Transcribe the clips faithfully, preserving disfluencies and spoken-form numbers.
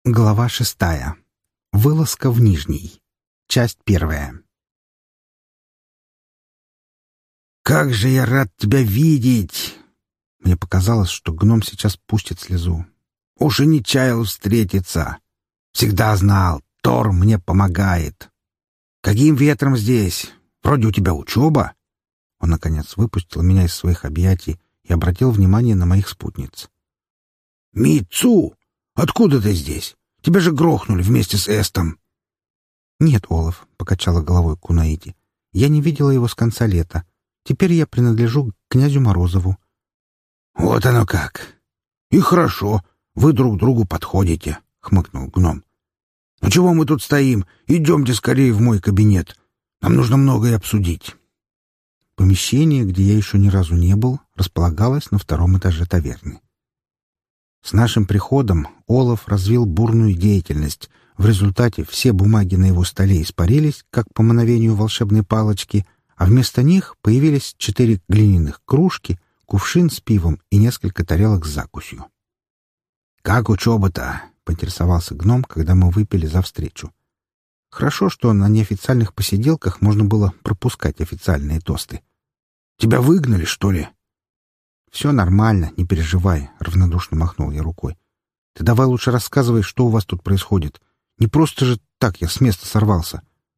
Глава шестая. Вылазка в Нижний. Часть первая. «Как же я рад тебя видеть!» Мне показалось, что гном сейчас пустит слезу. «Уж и не чаял встретиться. Всегда знал, Тор мне помогает. Каким ветром здесь? Вроде у тебя учеба». Он, наконец, выпустил меня из своих объятий и обратил внимание на моих спутниц. «Митцу! Откуда ты здесь? Тебя же грохнули вместе с Эстом!» «Нет, Олаф», — покачала головой Кунаити. «Я не видела его с конца лета. Теперь я принадлежу к князю Морозову». «Вот оно как! И хорошо, вы друг другу подходите», — хмыкнул гном. «Ну чего мы тут стоим? Идемте скорее в мой кабинет. Нам нужно многое обсудить». Помещение, где я еще ни разу не был, располагалось на втором этаже таверны. С нашим приходом Олаф развил бурную деятельность. В результате все бумаги на его столе испарились, как по мановению волшебной палочки, а вместо них появились четыре глиняных кружки, кувшин с пивом и несколько тарелок с закусью. «Как учеба-то?» — поинтересовался гном, когда мы выпили за встречу. Хорошо, что на неофициальных посиделках можно было пропускать официальные тосты. «Тебя выгнали, что ли?» «Все нормально, не переживай», — равнодушно махнул я рукой. «Ты давай лучше рассказывай, что у вас тут происходит. Не просто же так я с места сорвался».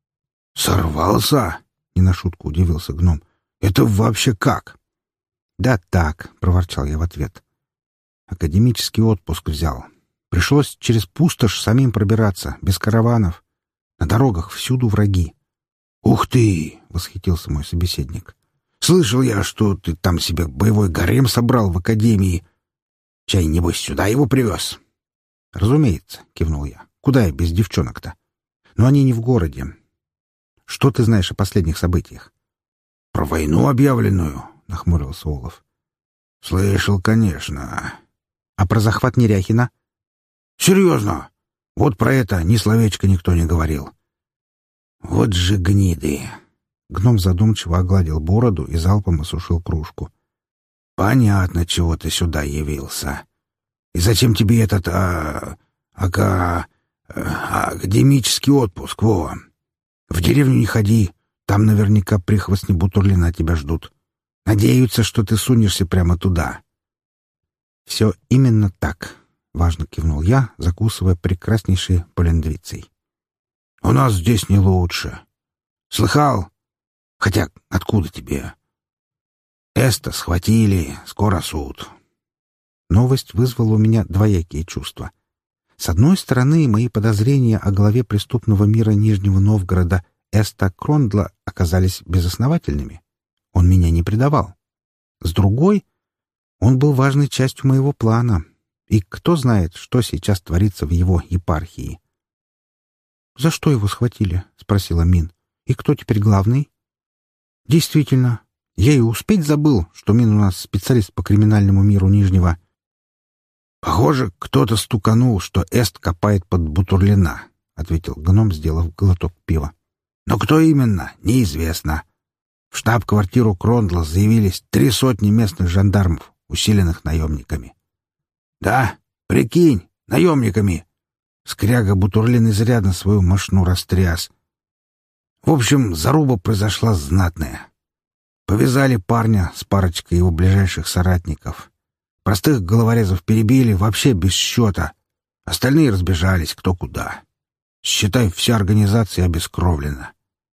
«Сорвался?» — не на шутку удивился гном. «Это вообще как?» «Да так», — проворчал я в ответ. «Академический отпуск взял. Пришлось через пустошь самим пробираться, без караванов. На дорогах всюду враги». «Ух ты!» — восхитился мой собеседник. «Слышал я, что ты там себе боевой гарем собрал в академии. Чай, небось, сюда его привез?» «Разумеется», — кивнул я. «Куда я без девчонок-то? Но они не в городе. Что ты знаешь о последних событиях?» «Про войну объявленную», — нахмурился Олаф. «Слышал, конечно». «А про захват Неряхина?» «Серьезно? Вот про это ни словечко никто не говорил». «Вот же гниды!» Гном задумчиво огладил бороду и залпом осушил кружку. «Понятно, чего ты сюда явился. И зачем тебе этот, а... ака... а, академический отпуск, во? В деревню не ходи, там наверняка прихвостни Бутурлина тебя ждут. Надеются, что ты сунешься прямо туда». «Все именно так», — важно кивнул я, закусывая прекраснейшей полендвицей. «У нас здесь не лучше. Слыхал? Хотя откуда тебе? Эста схватили, скоро суд». Новость вызвала у меня двоякие чувства. С одной стороны, мои подозрения о главе преступного мира Нижнего Новгорода Эста Крондла оказались безосновательными. Он меня не предавал. С другой, он был важной частью моего плана, и кто знает, что сейчас творится в его епархии. «За что его схватили?» — спросила Мин. «И кто теперь главный?» «Действительно, я и успеть забыл, что Мин у нас специалист по криминальному миру Нижнего». «Похоже, кто-то стуканул, что Эст копает под Бутурлина», — ответил гном, сделав глоток пива. «Но кто именно, неизвестно. В штаб-квартиру Крондла заявились три сотни местных жандармов, усиленных наемниками». «Да, прикинь, наемниками!» Скряга Бутурлин изрядно свою мошну растряс. В общем, заруба произошла знатная. Повязали парня с парочкой его ближайших соратников. Простых головорезов перебили вообще без счета. Остальные разбежались кто куда. Считай, вся организация обескровлена.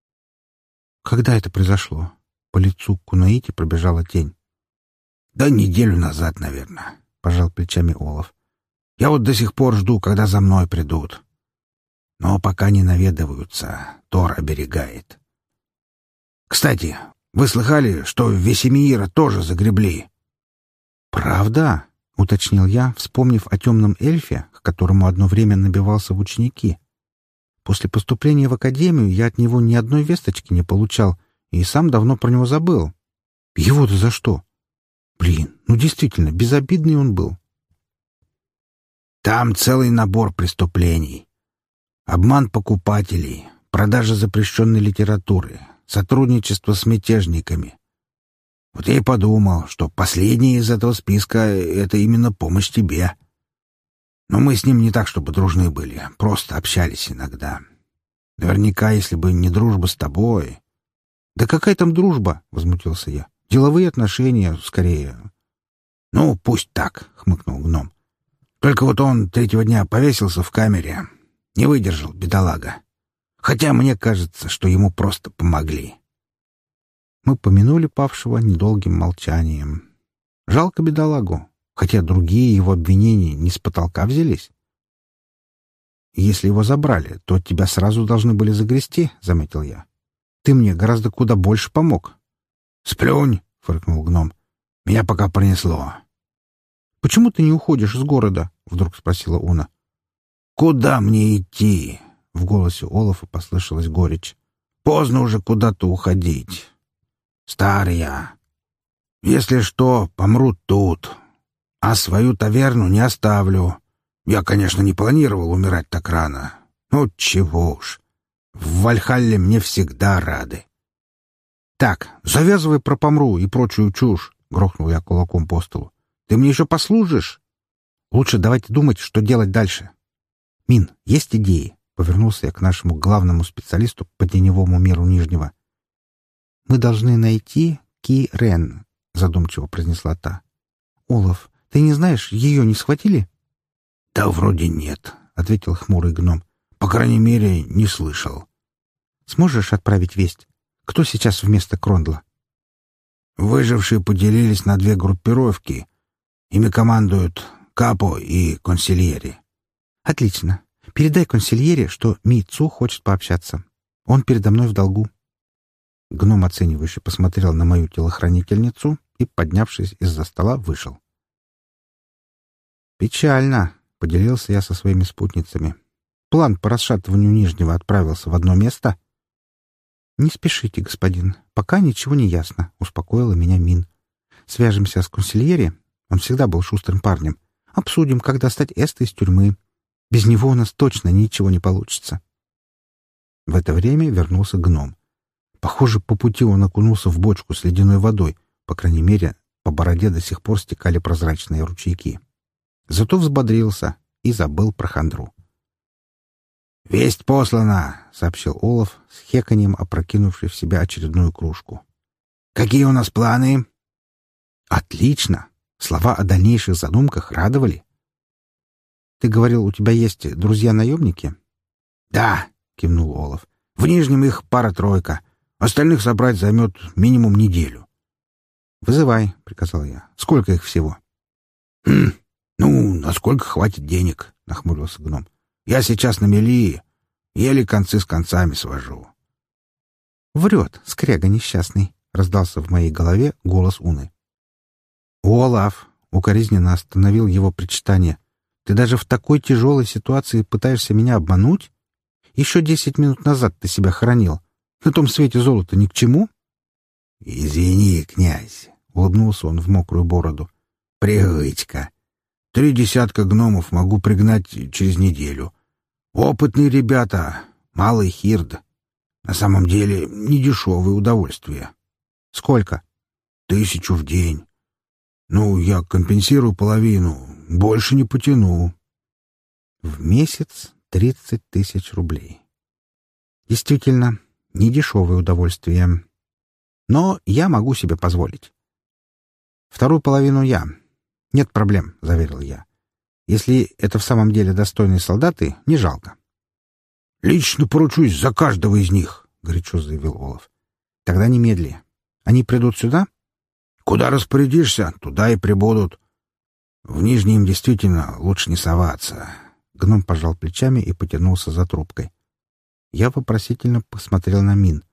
«Когда это произошло?» По лицу Кунаити пробежала тень. «Да неделю назад, наверное», — пожал плечами Олаф. «Я вот до сих пор жду, когда за мной придут. Но пока не наведываются, Тор оберегает. Кстати, вы слыхали, что Весемиира тоже загребли?» «Правда?» — уточнил я, вспомнив о темном эльфе, к которому одно время набивался в ученики. После поступления в академию я от него ни одной весточки не получал и сам давно про него забыл. Его-то за что? Блин, ну действительно, безобидный он был. «Там целый набор преступлений. Обман покупателей, продажа запрещенной литературы, сотрудничество с мятежниками. Вот я и подумал, что последнее из этого списка — это именно помощь тебе». Но мы с ним не так, чтобы дружны были, просто общались иногда. Наверняка, если бы не дружба с тобой... — Да какая там дружба? — возмутился я. — Деловые отношения, скорее. — Ну, пусть так, — хмыкнул гном. Только вот он третьего дня повесился в камере. Не выдержал, бедолага. Хотя мне кажется, что ему просто помогли. Мы помянули павшего недолгим молчанием. Жалко бедолагу, хотя другие его обвинения не с потолка взялись. «Если его забрали, то тебя сразу должны были загрести», — заметил я. «Ты мне гораздо куда больше помог». «Сплюнь!» — фыркнул гном. «Меня пока пронесло». «Почему ты не уходишь из города?» — вдруг спросила Уна. «Куда мне идти?» — в голосе Олафа послышалась горечь. «Поздно уже куда-то уходить. Старый я. Если что, помру тут. А свою таверну не оставлю. Я, конечно, не планировал умирать так рано. Ну, чего уж. В Вальхалле мне всегда рады». «Так, завязывай про помру и прочую чушь», — грохнул я кулаком по столу. «Ты мне еще послужишь? Лучше давайте думать, что делать дальше». «Мин, есть идеи?» — повернулся я к нашему главному специалисту по теневому миру Нижнего. «Мы должны найти Ки Рен», — задумчиво произнесла та. «Олаф, ты не знаешь, ее не схватили?» «Да вроде нет», — ответил хмурый гном. «По крайней мере, не слышал». «Сможешь отправить весть? Кто сейчас вместо Крондла?» «Выжившие поделились на две группировки. Ими командуют Капо и Консильери». «Отлично. Передай Консильере, что Ми Цу хочет пообщаться. Он передо мной в долгу». Гном оценивающе посмотрел на мою телохранительницу и, поднявшись из-за стола, вышел. «Печально», — поделился я со своими спутницами. «План по расшатыванию Нижнего отправился в одно место». «Не спешите, господин. Пока ничего не ясно», — успокоила меня Мин. «Свяжемся с консильери. Он всегда был шустрым парнем. Обсудим, как достать Эста из тюрьмы. Без него у нас точно ничего не получится». В это время вернулся гном. Похоже, по пути он окунулся в бочку с ледяной водой. По крайней мере, по бороде до сих пор стекали прозрачные ручейки. Зато взбодрился и забыл про хандру. «Весть послана», — сообщил Олаф, с хеканьем опрокинувший в себя очередную кружку. «Какие у нас планы?» «Отлично! Слова о дальнейших задумках радовали. Ты говорил, у тебя есть друзья-наемники?» «Да», — кивнул Олаф. «В Нижнем их пара-тройка. Остальных собрать займет минимум неделю». «Вызывай», — приказал я. «Сколько их всего?» «Хм, ну, насколько хватит денег», — нахмурился гном. «Я сейчас на мели, еле концы с концами свожу». «Врет, скряга несчастный», — раздался в моей голове голос Уны. «Олаф», — укоризненно остановил его причитание, — «ты даже в такой тяжелой ситуации пытаешься меня обмануть? Еще десять минут назад ты себя хоронил. На том свете золото ни к чему?» «Извини, князь», — улыбнулся он в мокрую бороду. «Привычка. Три десятка гномов могу пригнать через неделю. Опытные ребята, малый хирд. На самом деле, недешевое удовольствие». «Сколько?» «Тысячу в день. Ну, я компенсирую половину, больше не потяну». В месяц тридцать тысяч рублей. Действительно, недешевое удовольствие. Но я могу себе позволить. Вторую половину я. «Нет проблем», — заверил я. «Если это в самом деле достойные солдаты, не жалко». «Лично поручусь за каждого из них», — горячо заявил Олаф. «Тогда немедли. Они придут сюда?» «Куда распорядишься, туда и прибудут. В Нижнем действительно лучше не соваться». Гном пожал плечами и потянулся за трубкой. Я вопросительно посмотрел на Мин.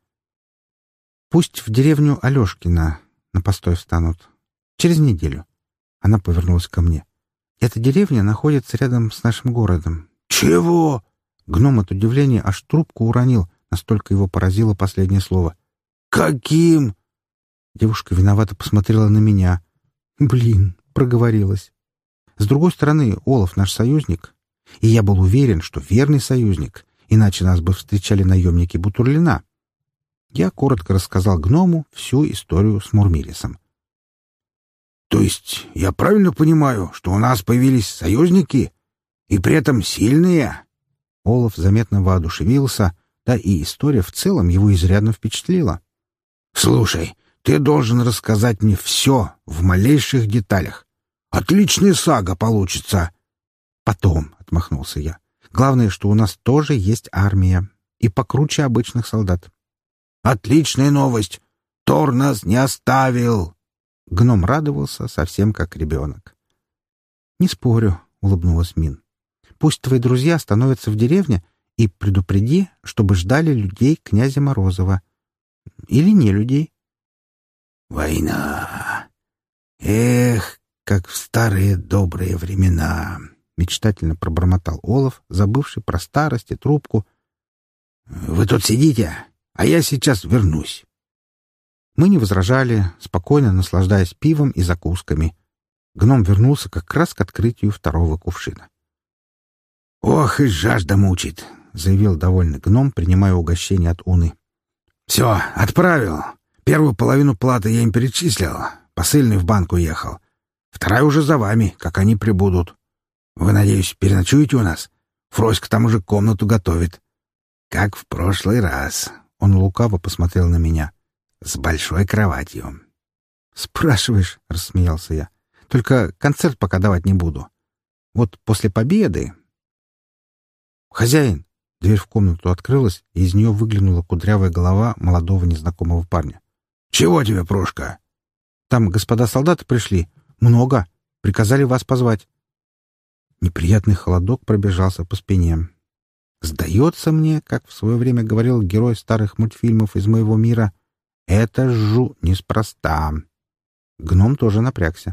«Пусть в деревню Алешкина на постой встанут. Через неделю». Она повернулась ко мне. «Эта деревня находится рядом с нашим городом». «Чего?» Гном от удивления аж трубку уронил, настолько его поразило последнее слово. «Каким?» Девушка виновато посмотрела на меня. «Блин», — проговорилась. С другой стороны, Олаф наш союзник, и я был уверен, что верный союзник, иначе нас бы встречали наемники Бутурлина. Я коротко рассказал гному всю историю с Мурмирисом. «То есть я правильно понимаю, что у нас появились союзники?» И при этом сильные. Олаф заметно воодушевился, да и история в целом его изрядно впечатлила. «Слушай, ты должен рассказать мне все в малейших деталях. Отличная сага получится!» «Потом», — отмахнулся я. «Главное, что у нас тоже есть армия, и покруче обычных солдат». «Отличная новость! Тор нас не оставил!» Гном радовался совсем как ребенок. «Не спорю», — улыбнулась Мин. «Пусть твои друзья становятся в деревне, и предупреди, чтобы ждали людей князя Морозова. Или не людей». «Война! Эх, как в старые добрые времена!» — мечтательно пробормотал Олаф, забывший про старость и трубку. «Вы тут сидите, а я сейчас вернусь». Мы не возражали, спокойно наслаждаясь пивом и закусками. Гном вернулся как раз к открытию второго кувшина. «Ох, и жажда мучит!» — заявил довольный гном, принимая угощение от Уны. «Все, отправил. Первую половину платы я им перечислил. Посыльный в банк уехал. Вторая уже за вами, как они прибудут. Вы, надеюсь, переночуете у нас? Фроська там уже комнату готовит. Как в прошлый раз». Он лукаво посмотрел на меня. «С большой кроватью». «Спрашиваешь?» — рассмеялся я. «Только концерт пока давать не буду. Вот после победы...» «Хозяин!» — дверь в комнату открылась, и из нее выглянула кудрявая голова молодого незнакомого парня. «Чего тебе, Прошка?» «Там господа солдаты пришли. Много. Приказали вас позвать». Неприятный холодок пробежался по спине. Сдается мне, как в свое время говорил герой старых мультфильмов из моего мира, это жу неспроста. Гном тоже напрягся.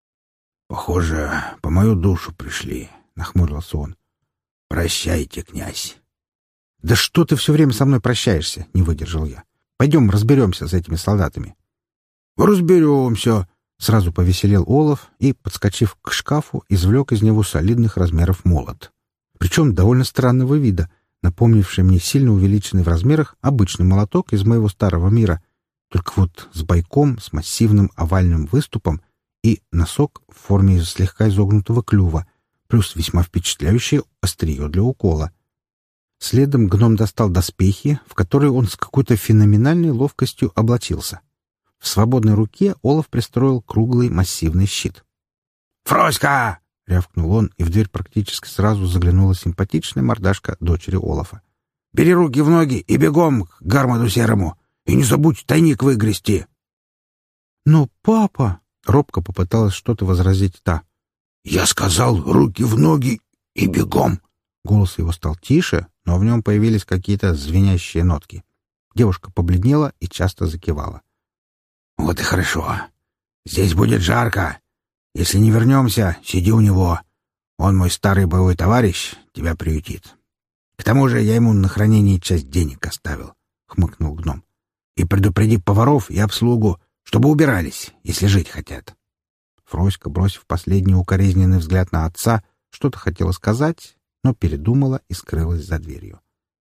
«Похоже, по мою душу пришли», — нахмурился он. «Прощайте, князь». «Да что ты все время со мной прощаешься?» — не выдержал я. «Пойдем разберемся с этими солдатами». «Разберемся», — сразу повеселел Олаф и, подскочив к шкафу, извлек из него солидных размеров молот. Причем довольно странного вида, напомнивший мне сильно увеличенный в размерах обычный молоток из моего старого мира, только вот с бойком, с массивным овальным выступом и носок в форме слегка изогнутого клюва, плюс весьма впечатляющее острие для укола. Следом гном достал доспехи, в которые он с какой-то феноменальной ловкостью облачился. В свободной руке Олаф пристроил круглый массивный щит. «Фроська!» — рявкнул он, и в дверь практически сразу заглянула симпатичная мордашка дочери Олафа. «Бери руки в ноги и бегом к Гармаду Серому! И не забудь тайник выгрести!» «Но, папа!» — робко попыталась что-то возразить та. «Я сказал, руки в ноги и бегом!» Голос его стал тише, но в нем появились какие-то звенящие нотки. Девушка побледнела и часто закивала. «Вот и хорошо. Здесь будет жарко. Если не вернемся, сиди у него. Он мой старый боевой товарищ, тебя приютит. К тому же я ему на хранение часть денег оставил», — хмыкнул гном. «И предупреди поваров и обслугу, чтобы убирались, если жить хотят». Фроська, бросив последний укоризненный взгляд на отца, что-то хотела сказать, но передумала и скрылась за дверью.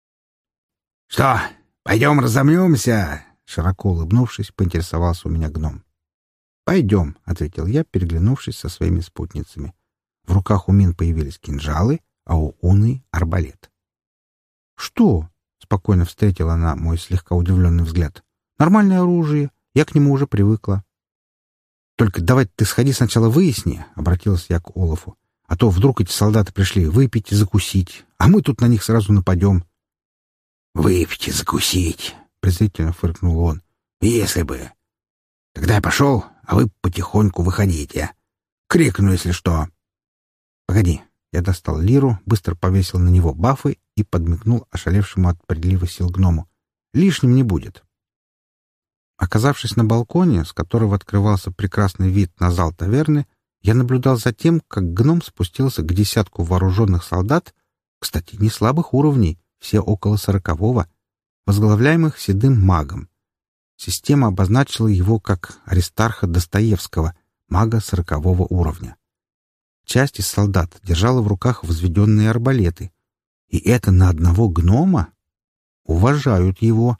«Что, пойдем разомнемся?» — широко улыбнувшись, поинтересовался у меня гном. «Пойдем», — ответил я, переглянувшись со своими спутницами. В руках у Мин появились кинжалы, а у Уны — арбалет. «Что?» — спокойно встретила она мой слегка удивленный взгляд. «Нормальное оружие. Я к нему уже привыкла». «Только давай ты сходи сначала выясни», — обратилась я к Олафу. «А то вдруг эти солдаты пришли выпить и закусить, а мы тут на них сразу нападем». «Выпить и закусить», — презрительно фыркнул он. «Если бы. Тогда я пошел, а вы потихоньку выходите. Крикну, если что». «Погоди». Я достал лиру, быстро повесил на него бафы и подмигнул ошалевшему от прилива сил гному. «Лишним не будет». Оказавшись на балконе, с которого открывался прекрасный вид на зал таверны, я наблюдал за тем, как гном спустился к десятку вооруженных солдат, кстати, не слабых уровней, все около сорокового, возглавляемых седым магом. Система обозначила его как Аристарха Достоевского, мага сорокового уровня. Часть из солдат держала в руках возведенные арбалеты. И это на одного гнома? Уважают его.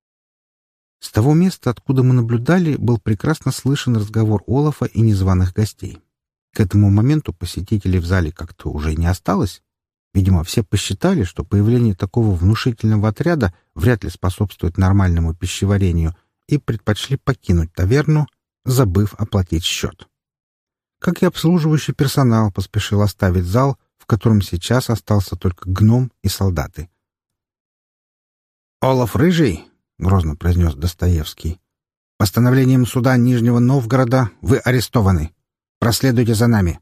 С того места, откуда мы наблюдали, был прекрасно слышен разговор Олафа и незваных гостей. К этому моменту посетителей в зале как-то уже не осталось. Видимо, все посчитали, что появление такого внушительного отряда вряд ли способствует нормальному пищеварению, и предпочли покинуть таверну, забыв оплатить счет. Как и обслуживающий персонал поспешил оставить зал, в котором сейчас остался только гном и солдаты. «Олаф Рыжий», — грозно произнес Достоевский, — «постановлением суда Нижнего Новгорода вы арестованы. Проследуйте за нами».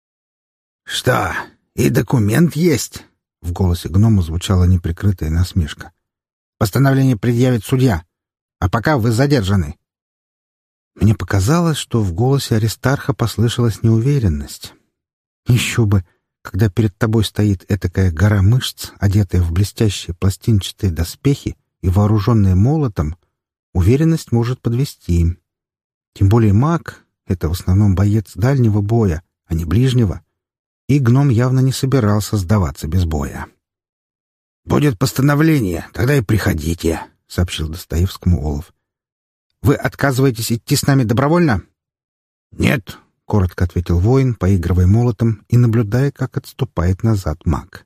«Что, и документ есть?» — в голосе гнома звучала неприкрытая насмешка. «Постановление предъявит судья, а пока вы задержаны». Мне показалось, что в голосе Аристарха послышалась неуверенность. Еще бы, когда перед тобой стоит этакая гора мышц, одетая в блестящие пластинчатые доспехи и вооруженная молотом, уверенность может подвести. Тем более маг — это в основном боец дальнего боя, а не ближнего, и гном явно не собирался сдаваться без боя. «Будет постановление, тогда и приходите», — сообщил Достоевскому Олаф. «Вы отказываетесь идти с нами добровольно?» «Нет», — коротко ответил воин, поигрывая молотом и наблюдая, как отступает назад маг.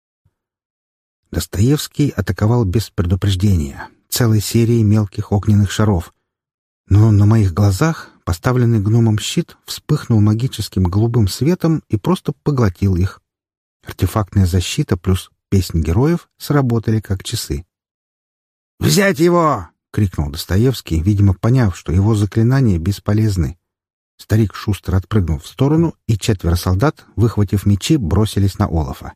Достоевский атаковал без предупреждения, целой серией мелких огненных шаров. Но на моих глазах поставленный гномом щит вспыхнул магическим голубым светом и просто поглотил их. Артефактная защита плюс песнь героев сработали как часы. «Взять его!» — крикнул Достоевский, видимо, поняв, что его заклинания бесполезны. Старик шустро отпрыгнул в сторону, и четверо солдат, выхватив мечи, бросились на Олафа.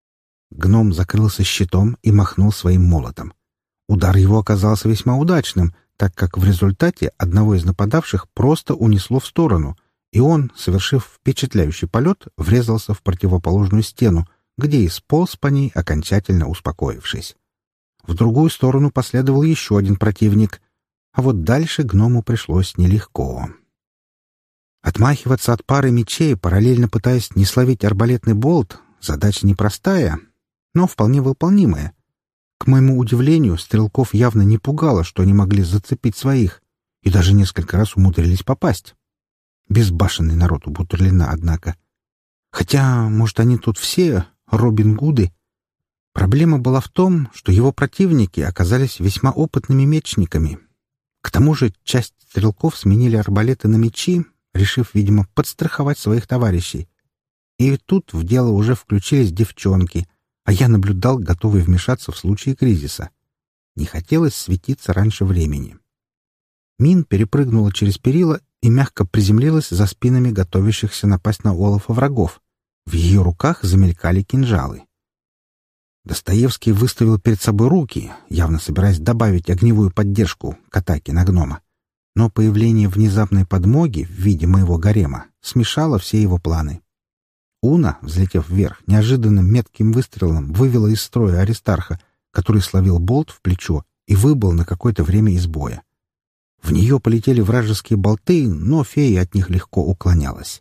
Гном закрылся щитом и махнул своим молотом. Удар его оказался весьма удачным, так как в результате одного из нападавших просто унесло в сторону, и он, совершив впечатляющий полет, врезался в противоположную стену, где и сполз по ней, окончательно успокоившись. В другую сторону последовал еще один противник, а вот дальше гному пришлось нелегко. Отмахиваться от пары мечей, параллельно пытаясь не словить арбалетный болт, задача непростая, но вполне выполнимая. К моему удивлению, стрелков явно не пугало, что они могли зацепить своих, и даже несколько раз умудрились попасть. Безбашенный народ у Бутурлина, однако. Хотя, может, они тут все Робин Гуды? Проблема была в том, что его противники оказались весьма опытными мечниками. К тому же часть стрелков сменили арбалеты на мечи, решив, видимо, подстраховать своих товарищей. И тут в дело уже включились девчонки, а я наблюдал, готовый вмешаться в случае кризиса. Не хотелось светиться раньше времени. Мин перепрыгнула через перила и мягко приземлилась за спинами готовящихся напасть на Олафа врагов. В ее руках замелькали кинжалы. Достоевский выставил перед собой руки, явно собираясь добавить огневую поддержку к атаке на гнома. Но появление внезапной подмоги в виде моего гарема смешало все его планы. Уна, взлетев вверх, неожиданным метким выстрелом вывела из строя Аристарха, который словил болт в плечо и выбыл на какое-то время из боя. В нее полетели вражеские болты, но фея от них легко уклонялась.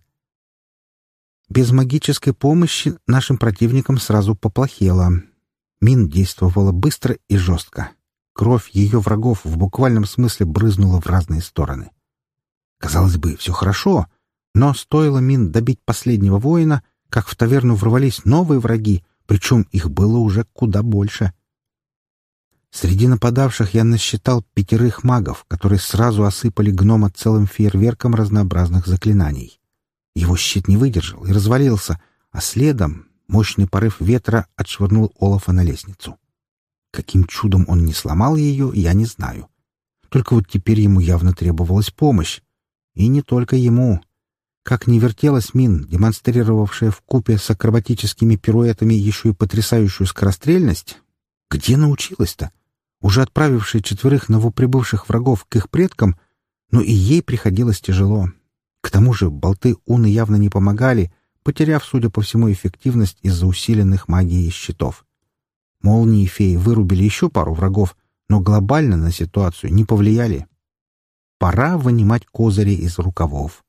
Без магической помощи нашим противникам сразу поплохело. Мин действовала быстро и жестко. Кровь ее врагов в буквальном смысле брызнула в разные стороны. Казалось бы, все хорошо, но стоило Мин добить последнего воина, как в таверну ворвались новые враги, причем их было уже куда больше. Среди нападавших я насчитал пятерых магов, которые сразу осыпали гнома целым фейерверком разнообразных заклинаний. Его щит не выдержал и развалился, а следом мощный порыв ветра отшвырнул Олафа на лестницу. Каким чудом он не сломал ее, я не знаю. Только вот теперь ему явно требовалась помощь. И не только ему. Как ни вертелась Мин, демонстрировавшая вкупе с акробатическими пируэтами еще и потрясающую скорострельность, где научилась-то? Уже отправившая четверых новоприбывших врагов к их предкам, но и ей приходилось тяжело. К тому же болты Уны явно не помогали, потеряв, судя по всему, эффективность из-за усиленных магией щитов. Молнии феи вырубили еще пару врагов, но глобально на ситуацию не повлияли. Пора вынимать козыри из рукавов.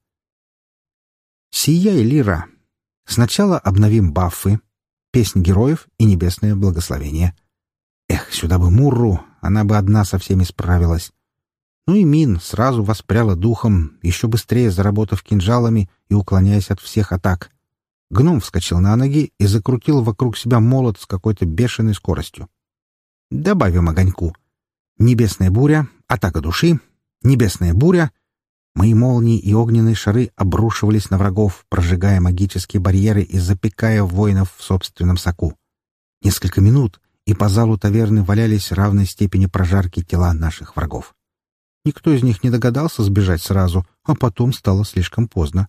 Сияй, Лира! Сначала обновим баффы, песнь героев и небесное благословение. Эх, сюда бы Мурру, она бы одна со всеми справилась. Ну и Мин сразу воспряла духом, еще быстрее заработав кинжалами и и уклоняясь от всех атак. Гном вскочил на ноги и закрутил вокруг себя молот с какой-то бешеной скоростью. Добавим огоньку. Небесная буря, атака души, небесная буря. Мои молнии и огненные шары обрушивались на врагов, прожигая магические барьеры и запекая воинов в собственном соку. Несколько минут, и по залу таверны валялись равной степени прожарки тела наших врагов. Никто из них не догадался сбежать сразу, а потом стало слишком поздно.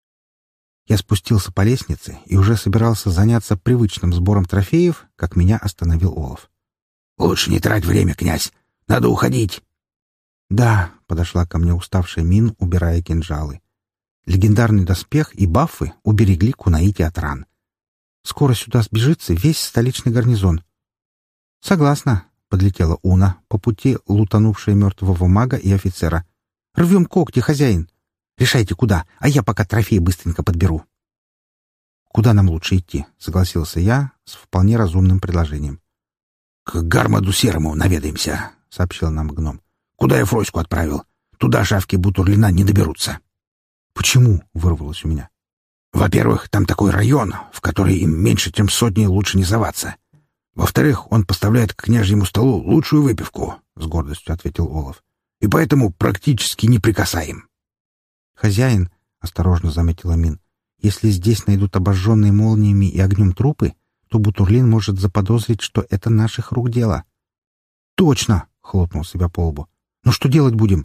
Я спустился по лестнице и уже собирался заняться привычным сбором трофеев, как меня остановил Олаф. — Лучше не трать время, князь. Надо уходить. — Да, — подошла ко мне уставшая Мин, убирая кинжалы. Легендарный доспех и бафы уберегли Кунаити от ран. Скоро сюда сбежится весь столичный гарнизон. — Согласна, — подлетела Уна, по пути лутанувшая мертвого мага и офицера. — Рвем когти, хозяин. Решайте, куда, а я пока трофей быстренько подберу. — Куда нам лучше идти? — согласился я с вполне разумным предложением. — К Гармаду Серому наведаемся, — сообщил нам гном. — Куда я Фроську отправил? Туда шавки Бутурлина не доберутся. — Почему? — вырвалось у меня. — Во-первых, там такой район, в который им меньше, чем сотни, лучше не соваться. Во-вторых, он поставляет к княжьему столу лучшую выпивку, — с гордостью ответил Олаф. — И поэтому практически неприкасаем. — Хозяин, — осторожно заметила Мин, — если здесь найдут обожженные молниями и огнем трупы, то Бутурлин может заподозрить, что это наших рук дело. — Точно! — хлопнул себя по лбу. — Ну что делать будем?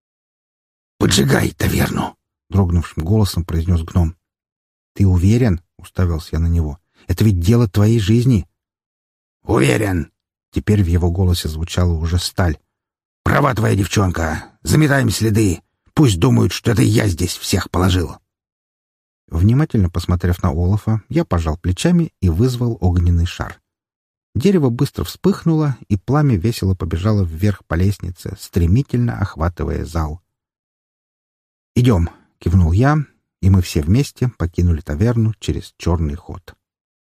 — Поджигай таверну! — дрогнувшим голосом произнес гном. — Ты уверен? — уставился я на него. — Это ведь дело твоей жизни. — Уверен! — теперь в его голосе звучала уже сталь. — Права твоя девчонка! Заметаем следы! Пусть думают, что это я здесь всех положил. Внимательно посмотрев на Олафа, я пожал плечами и вызвал огненный шар. Дерево быстро вспыхнуло, и пламя весело побежало вверх по лестнице, стремительно охватывая зал. «Идем!» — кивнул я, и мы все вместе покинули таверну через черный ход.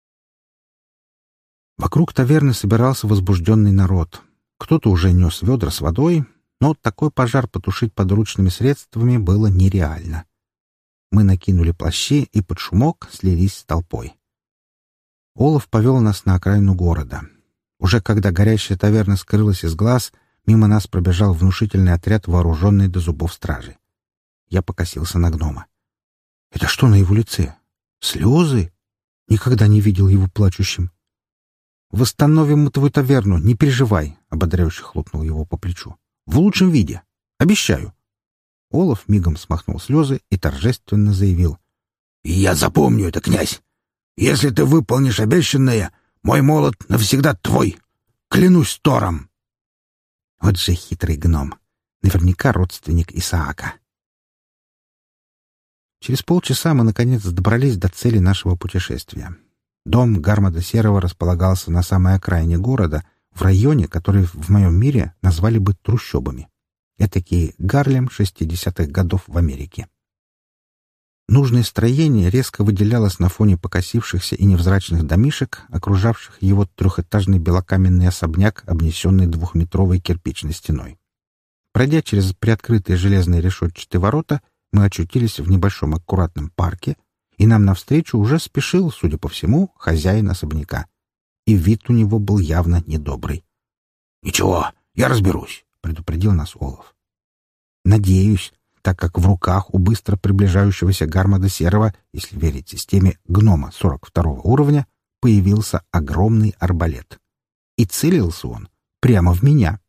Вокруг таверны собирался возбужденный народ. Кто-то уже нес ведра с водой, но такой пожар потушить подручными средствами было нереально. Мы накинули плащи и под шумок слились с толпой. Олаф повел нас на окраину города. Уже когда горящая таверна скрылась из глаз, мимо нас пробежал внушительный отряд, вооруженный до зубов стражи. Я покосился на гнома. «Это что на его лице? Слезы? Никогда не видел его плачущим». «Восстановим мы твою таверну, не переживай», — ободряюще хлопнул его по плечу. «В лучшем виде. Обещаю». Олаф мигом смахнул слезы и торжественно заявил. — Я запомню это, князь. Если ты выполнишь обещанное, мой молот навсегда твой. Клянусь Тором. Вот же хитрый гном. Наверняка родственник Исаака. Через полчаса мы, наконец, добрались до цели нашего путешествия. Дом Гармада Серого располагался на самой окраине города, в районе, который в моем мире назвали бы трущобами. Этакий Гарлем шестидесятых годов в Америке. Нужное строение резко выделялось на фоне покосившихся и невзрачных домишек, окружавших его трехэтажный белокаменный особняк, обнесенный двухметровой кирпичной стеной. Пройдя через приоткрытые железные решетчатые ворота, мы очутились в небольшом аккуратном парке, и нам навстречу уже спешил, судя по всему, хозяин особняка. И вид у него был явно недобрый. — Ничего, я разберусь, — предупредил нас Олаф. «Надеюсь, так как в руках у быстро приближающегося Гармада Серого, если верить системе гнома сорок второго уровня, появился огромный арбалет. И целился он прямо в меня.